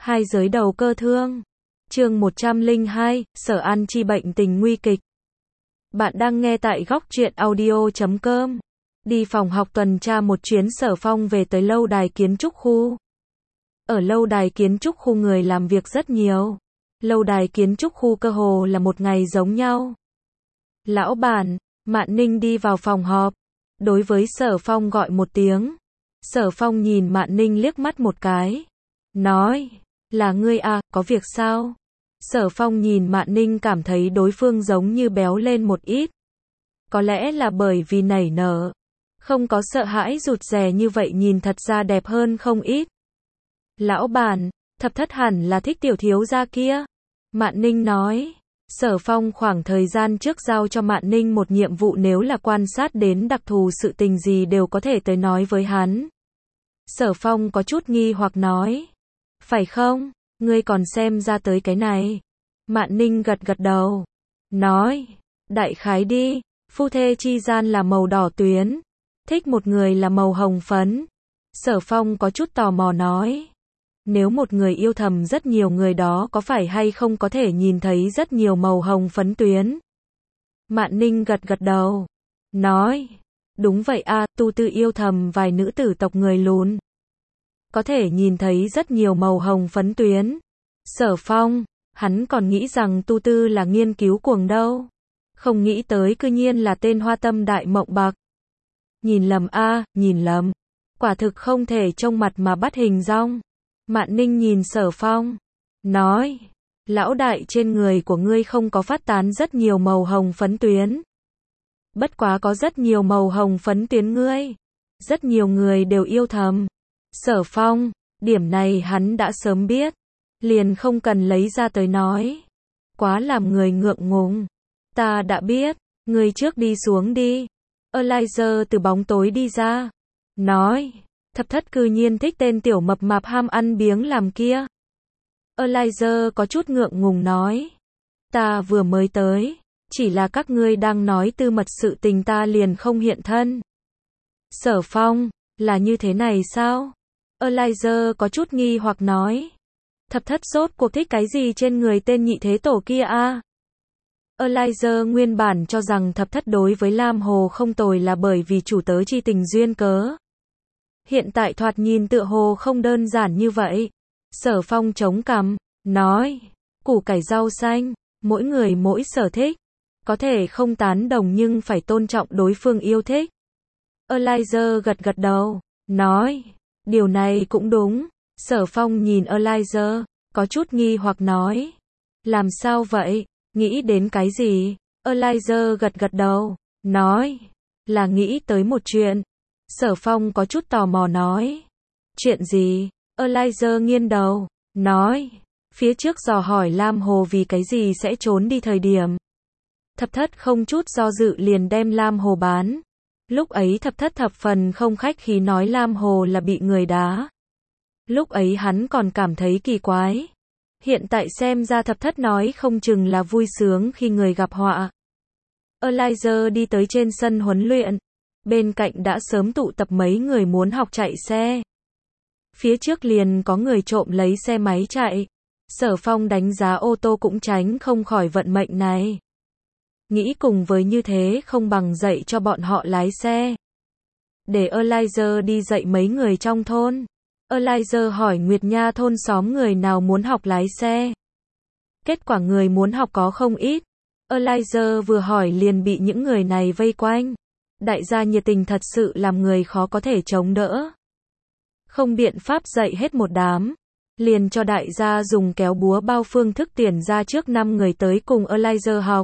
Hai giới đầu cơ thương. Chương 102, Sở An Chi bệnh tình nguy kịch. Bạn đang nghe tại góc truyện audio.com. Đi phòng học tuần tra một chuyến, Sở Phong về tới lâu đài kiến trúc khu. Ở lâu đài kiến trúc khu người làm việc rất nhiều. Lâu đài kiến trúc khu cơ hồ là một ngày giống nhau. Lão bản, Mạn Ninh đi vào phòng họp. Đối với Sở Phong gọi một tiếng. Sở Phong nhìn Mạn Ninh liếc mắt một cái. Nói, là ngươi à, có việc sao? Sở Phong nhìn Mạn Ninh cảm thấy đối phương giống như béo lên một ít. Có lẽ là bởi vì nảy nở. Không có sợ hãi rụt rè như vậy, nhìn thật ra đẹp hơn không ít. Lão bản, Thập Thất hẳn là thích tiểu thiếu gia kia. Mạn Ninh nói. Sở Phong khoảng thời gian trước giao cho Mạn Ninh một nhiệm vụ, nếu là quan sát đến đặc thù sự tình gì đều có thể tới nói với hắn. Sở Phong có chút nghi hoặc nói. Phải không? Ngươi còn xem ra tới cái này. Mạn Ninh gật gật đầu. Nói. Đại khái đi. Phu thê chi gian là màu đỏ tuyến. Thích một người là màu hồng phấn. Sở Phong có chút tò mò nói. Nếu một người yêu thầm rất nhiều người đó có phải hay không có thể nhìn thấy rất nhiều màu hồng phấn tuyến? Mạn Ninh gật gật đầu. Nói. Đúng vậy a, Tu Tư yêu thầm vài nữ tử tộc người lùn. Có thể nhìn thấy rất nhiều màu hồng phấn tuyến. Sở Phong, hắn còn nghĩ rằng Tu Tư là nghiên cứu cuồng đâu. Không nghĩ tới cư nhiên là tên hoa tâm đại mộng bạc. Nhìn lầm a, nhìn lầm. Quả thực không thể trông mặt mà bắt hình dong. Mạn Ninh nhìn Sở Phong. Nói. Lão đại, trên người của ngươi không có phát tán rất nhiều màu hồng phấn tuyến. Bất quá có rất nhiều màu hồng phấn tuyến ngươi. Rất nhiều người đều yêu thầm. Sở Phong, điểm này hắn đã sớm biết. Liền không cần lấy ra tới nói. Quá làm người ngượng ngùng. Ta đã biết, ngươi trước đi xuống đi. Elijah từ bóng tối đi ra. Nói. Thập Thất cư nhiên thích tên tiểu mập mạp ham ăn biếng làm kia. Elijah có chút ngượng ngùng nói. Ta vừa mới tới. Chỉ là các ngươi đang nói tư mật sự tình ta liền không hiện thân. Sở Phong, là như thế này sao? Elijah có chút nghi hoặc nói. Thập Thất rốt cuộc thích cái gì trên người tên nhị thế tổ kia a? Elijah nguyên bản cho rằng Thập Thất đối với Lam Hồ không tồi là bởi vì chủ tớ chi tình duyên cớ. Hiện tại thoạt nhìn tựa hồ không đơn giản như vậy. Sở Phong chống cằm, nói. Củ cải rau xanh, mỗi người mỗi sở thích. Có thể không tán đồng nhưng phải tôn trọng đối phương yêu thích. Elijah gật gật đầu, nói. Điều này cũng đúng. Sở Phong nhìn Elijah, có chút nghi hoặc nói. Làm sao vậy? Nghĩ đến cái gì? Elijah gật gật đầu, nói. Là nghĩ tới một chuyện. Sở Phong có chút tò mò nói. Chuyện gì? Elijah nghiêng đầu, nói. Phía trước dò hỏi Lam Hồ vì cái gì sẽ trốn đi thời điểm. Thập Thất không chút do dự liền đem Lam Hồ bán. Lúc ấy Thập Thất thập phần không khách khí nói Lam Hồ là bị người đá. Lúc ấy hắn còn cảm thấy kỳ quái. Hiện tại xem ra Thập Thất nói không chừng là vui sướng khi người gặp họa. Elijah đi tới trên sân huấn luyện. Bên cạnh đã sớm tụ tập mấy người muốn học chạy xe. Phía trước liền có người trộm lấy xe máy chạy. Sở Phong đánh giá ô tô cũng tránh không khỏi vận mệnh này. Nghĩ cùng với như thế không bằng dạy cho bọn họ lái xe. Để Elijah đi dạy mấy người trong thôn. Elijah hỏi Nguyệt Nha thôn xóm người nào muốn học lái xe. Kết quả người muốn học có không ít. Elijah vừa hỏi liền bị những người này vây quanh. Đại gia nhiệt tình thật sự làm người khó có thể chống đỡ. Không biện pháp dạy hết một đám. Liền cho đại gia dùng kéo búa bao phương thức tuyển ra trước 5 người tới cùng Elijah học.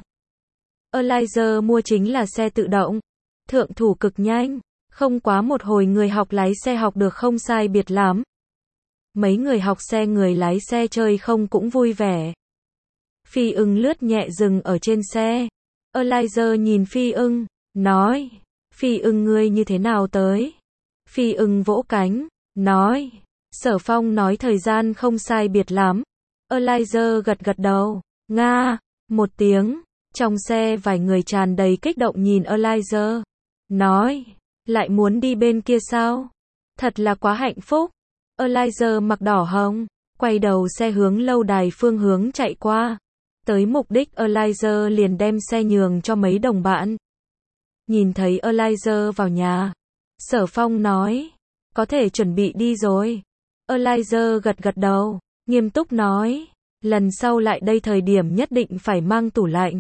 Elijah mua chính là xe tự động. Thượng thủ cực nhanh. Không quá một hồi người học lái xe học được không sai biệt lắm. Mấy người học xe người lái xe chơi không cũng vui vẻ. Phi ưng lướt nhẹ dừng ở trên xe. Elijah nhìn Phi ưng, nói. Phi ưng ngươi như thế nào tới? Phi ưng vỗ cánh, nói. Sở Phong nói thời gian không sai biệt lắm. Elijah gật gật đầu. Nga, một tiếng. Trong xe vài người tràn đầy kích động nhìn Elijah. Nói. Lại muốn đi bên kia sao? Thật là quá hạnh phúc. Elijah mặc đỏ hồng. Quay đầu xe hướng lâu đài phương hướng chạy qua. Tới mục đích Elijah liền đem xe nhường cho mấy đồng bạn. Nhìn thấy Elijah vào nhà, Sở Phong nói, có thể chuẩn bị đi rồi. Elijah gật gật đầu, nghiêm túc nói, lần sau lại đây thời điểm nhất định phải mang tủ lạnh.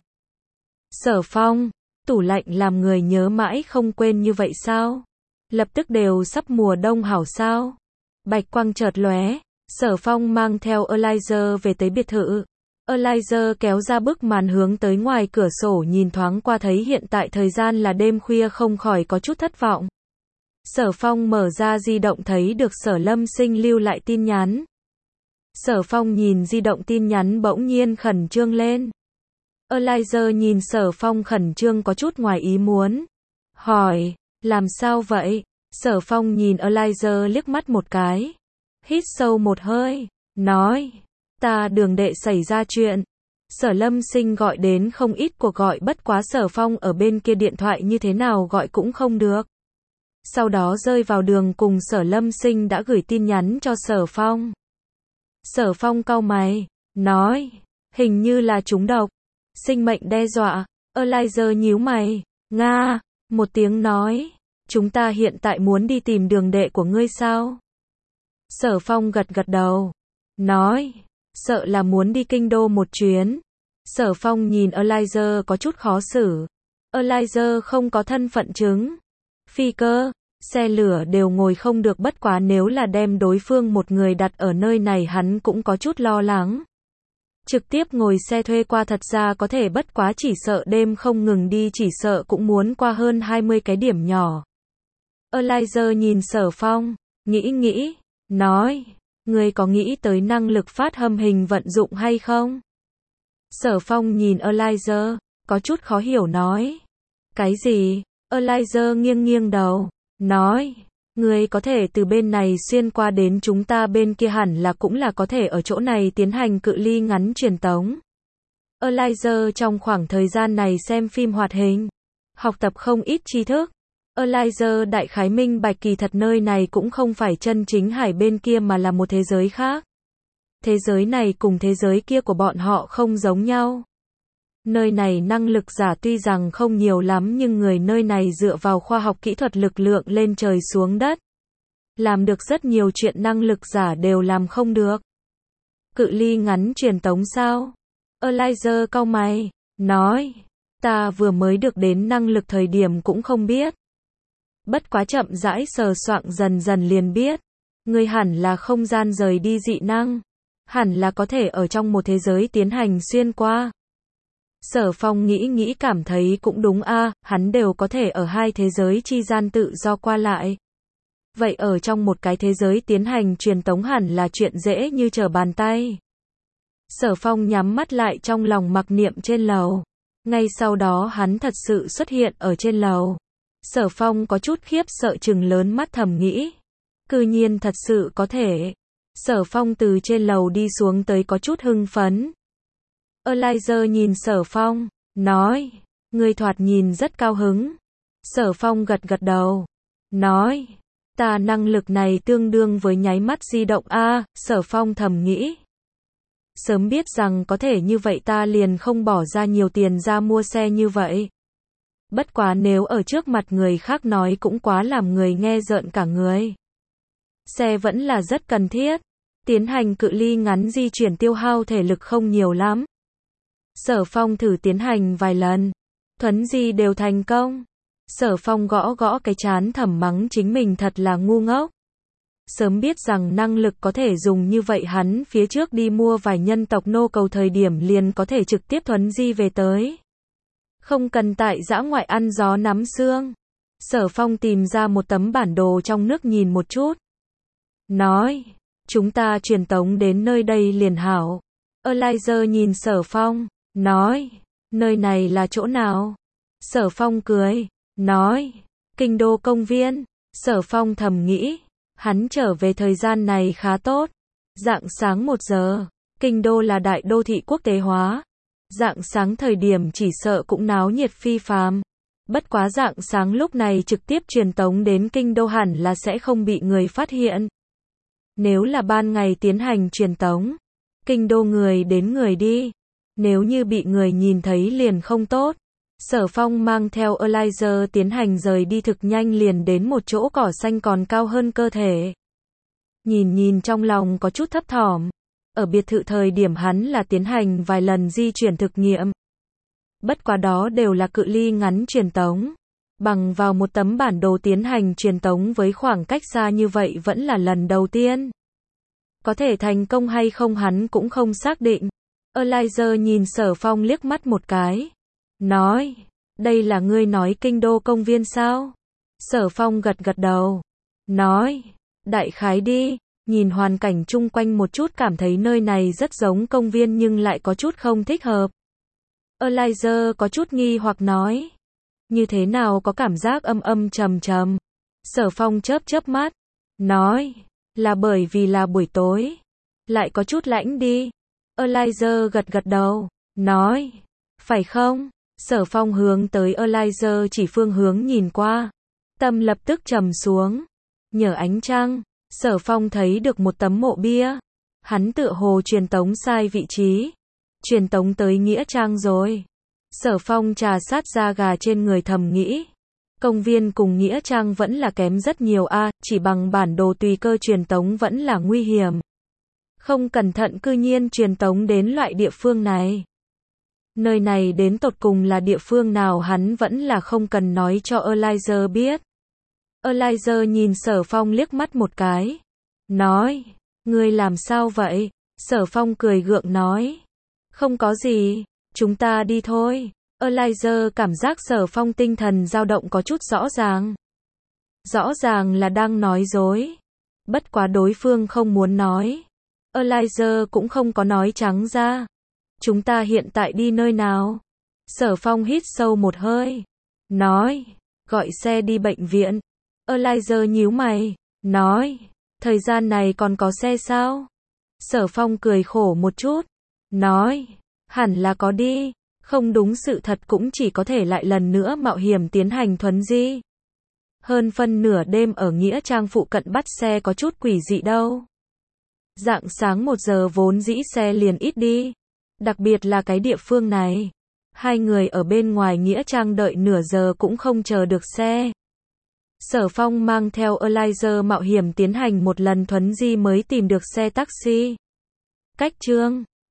Sở Phong, tủ lạnh làm người nhớ mãi không quên như vậy sao? Lập tức đều sắp mùa đông hảo sao? Bạch quang chợt lóe, Sở Phong mang theo Elijah về tới biệt thự. Elijah kéo ra bức màn hướng tới ngoài cửa sổ nhìn thoáng qua thấy hiện tại thời gian là đêm khuya không khỏi có chút thất vọng. Sở Phong mở ra di động thấy được Sở Lâm Sinh lưu lại tin nhắn. Sở Phong nhìn di động tin nhắn bỗng nhiên khẩn trương lên. Elijah nhìn Sở Phong khẩn trương có chút ngoài ý muốn. Hỏi, làm sao vậy? Sở Phong nhìn Elijah liếc mắt một cái. Hít sâu một hơi, nói, ta đường đệ xảy ra chuyện. Sở Lâm Sinh gọi đến không ít cuộc gọi bất quá Sở Phong ở bên kia điện thoại như thế nào gọi cũng không được. Sau đó rơi vào đường cùng Sở Lâm Sinh đã gửi tin nhắn cho Sở Phong. Sở Phong cau mày, nói, hình như là trúng độc, sinh mệnh đe dọa. Elijah nhíu mày, Nga, một tiếng nói, chúng ta hiện tại muốn đi tìm đường đệ của ngươi sao? Sở Phong gật gật đầu, nói, sợ là muốn đi kinh đô một chuyến. Sở Phong nhìn Elijah có chút khó xử. Elijah không có thân phận chứng, phi cơ, xe lửa đều ngồi không được bất quá nếu là đem đối phương một người đặt ở nơi này hắn cũng có chút lo lắng. Trực tiếp ngồi xe thuê qua thật ra có thể bất quá chỉ sợ đêm không ngừng đi chỉ sợ cũng muốn qua hơn 20 cái điểm nhỏ. Elijah nhìn Sở Phong, nghĩ, nói, ngươi có nghĩ tới năng lực phát âm hình vận dụng hay không? Sở Phong nhìn Elijah, có chút khó hiểu nói. Cái gì? Elijah nghiêng đầu, nói, ngươi có thể từ bên này xuyên qua đến chúng ta bên kia hẳn là cũng là có thể ở chỗ này tiến hành cự ly ngắn truyền tống. Elijah trong khoảng thời gian này xem phim hoạt hình, học tập không ít tri thức. Elijah đại khái minh bạch kỳ thật nơi này cũng không phải chân chính hải bên kia mà là một thế giới khác. Thế giới này cùng thế giới kia của bọn họ không giống nhau. Nơi này năng lực giả tuy rằng không nhiều lắm nhưng người nơi này dựa vào khoa học kỹ thuật lực lượng lên trời xuống đất. Làm được rất nhiều chuyện năng lực giả đều làm không được. Cự ly ngắn truyền tống sao? Elijah cau mày, nói, ta vừa mới được đến năng lực thời điểm cũng không biết. Bất quá chậm rãi sờ soạng dần dần liền biết. Ngươi hẳn là không gian rời đi dị năng. Hẳn là có thể ở trong một thế giới tiến hành xuyên qua. Sở Phong nghĩ cảm thấy cũng đúng a, hắn đều có thể ở hai thế giới chi gian tự do qua lại. Vậy ở trong một cái thế giới tiến hành truyền tống hẳn là chuyện dễ như trở bàn tay. Sở Phong nhắm mắt lại trong lòng mặc niệm trên lầu. Ngay sau đó hắn thật sự xuất hiện ở trên lầu. Sở Phong có chút khiếp sợ trừng lớn mắt thầm nghĩ. Cư nhiên thật sự có thể. Sở Phong từ trên lầu đi xuống tới có chút hưng phấn. Elijah nhìn Sở Phong, nói, ngươi thoạt nhìn rất cao hứng. Sở Phong gật gật đầu, nói, ta năng lực này tương đương với nháy mắt di động a. Sở Phong thầm nghĩ. Sớm biết rằng có thể như vậy ta liền không bỏ ra nhiều tiền ra mua xe như vậy. Bất quá nếu ở trước mặt người khác nói cũng quá làm người nghe rợn cả người. Xe vẫn là rất cần thiết. Tiến hành cự ly ngắn di chuyển tiêu hao thể lực không nhiều lắm. Sở Phong thử tiến hành vài lần. Thuấn di đều thành công. Sở Phong gõ cái trán thầm mắng chính mình thật là ngu ngốc. Sớm biết rằng năng lực có thể dùng như vậy hắn phía trước đi mua vài nhân tộc nô cầu thời điểm liền có thể trực tiếp thuấn di về tới. Không cần tại dã ngoại ăn gió nắm sương. Sở Phong tìm ra một tấm bản đồ trong nước nhìn một chút. Nói, chúng ta truyền tống đến nơi đây liền hảo. Elijah nhìn Sở Phong, nói, nơi này là chỗ nào? Sở Phong cười, nói, kinh đô công viên. Sở Phong thầm nghĩ, hắn trở về thời gian này khá tốt. Rạng sáng 1 giờ, kinh đô là đại đô thị quốc tế hóa. Rạng sáng thời điểm chỉ sợ cũng náo nhiệt phi phàm. Bất quá rạng sáng lúc này trực tiếp truyền tống đến kinh đô hẳn là sẽ không bị người phát hiện. Nếu là ban ngày tiến hành truyền tống, kinh đô người đến người đi. Nếu như bị người nhìn thấy liền không tốt. Sở Phong mang theo Elijah tiến hành rời đi thực nhanh liền đến một chỗ cỏ xanh còn cao hơn cơ thể. Nhìn trong lòng có chút thấp thỏm. Ở biệt thự thời điểm hắn là tiến hành vài lần di chuyển thực nghiệm. Bất quá đó đều là cự ly ngắn truyền tống. Bằng vào một tấm bản đồ tiến hành truyền tống với khoảng cách xa như vậy vẫn là lần đầu tiên. Có thể thành công hay không hắn cũng không xác định. Elijah nhìn Sở Phong liếc mắt một cái. Nói, đây là ngươi nói kinh đô công viên sao? Sở Phong gật gật đầu. Nói, đại khái đi, nhìn hoàn cảnh chung quanh một chút cảm thấy nơi này rất giống công viên nhưng lại có chút không thích hợp. Elijah có chút nghi hoặc nói. Như thế nào có cảm giác âm trầm trầm. Sở Phong chớp mắt. Nói, là bởi vì là buổi tối. Lại có chút lạnh đi. Elijah gật gật đầu. Nói, phải không? Sở Phong hướng tới Elijah chỉ phương hướng nhìn qua. Tâm lập tức trầm xuống. Nhờ ánh trăng, Sở Phong thấy được một tấm mộ bia. Hắn tựa hồ truyền tống sai vị trí. Truyền tống tới Nghĩa Trang rồi. Sở Phong trà sát da gà trên người thầm nghĩ. Công viên cùng Nghĩa Trang vẫn là kém rất nhiều chỉ bằng bản đồ tùy cơ truyền tống vẫn là nguy hiểm. Không cẩn thận cư nhiên truyền tống đến loại địa phương này. Nơi này đến tột cùng là địa phương nào hắn vẫn là không cần nói cho Elijah biết. Elijah nhìn Sở Phong liếc mắt một cái. Nói, ngươi làm sao vậy? Sở Phong cười gượng nói. Không có gì, chúng ta đi thôi. Elijah cảm giác Sở Phong tinh thần dao động có chút rõ ràng. Rõ ràng là đang nói dối. Bất quá đối phương không muốn nói. Elijah cũng không có nói trắng ra. Chúng ta hiện tại đi nơi nào? Sở Phong hít sâu một hơi. Nói, gọi xe đi bệnh viện. Elijah nhíu mày. Nói, thời gian này còn có xe sao? Sở Phong cười khổ một chút. Nói, hẳn là có đi. Không đúng sự thật cũng chỉ có thể lại lần nữa mạo hiểm tiến hành thuấn di. Hơn phân nửa đêm ở Nghĩa Trang phụ cận bắt xe có chút quỷ dị đâu. Rạng sáng 1 giờ vốn dĩ xe liền ít đi. Đặc biệt là cái địa phương này. Hai người ở bên ngoài Nghĩa Trang đợi nửa giờ cũng không chờ được xe. Sở Phong mang theo Elijah mạo hiểm tiến hành một lần thuấn di mới tìm được xe taxi. Cách chương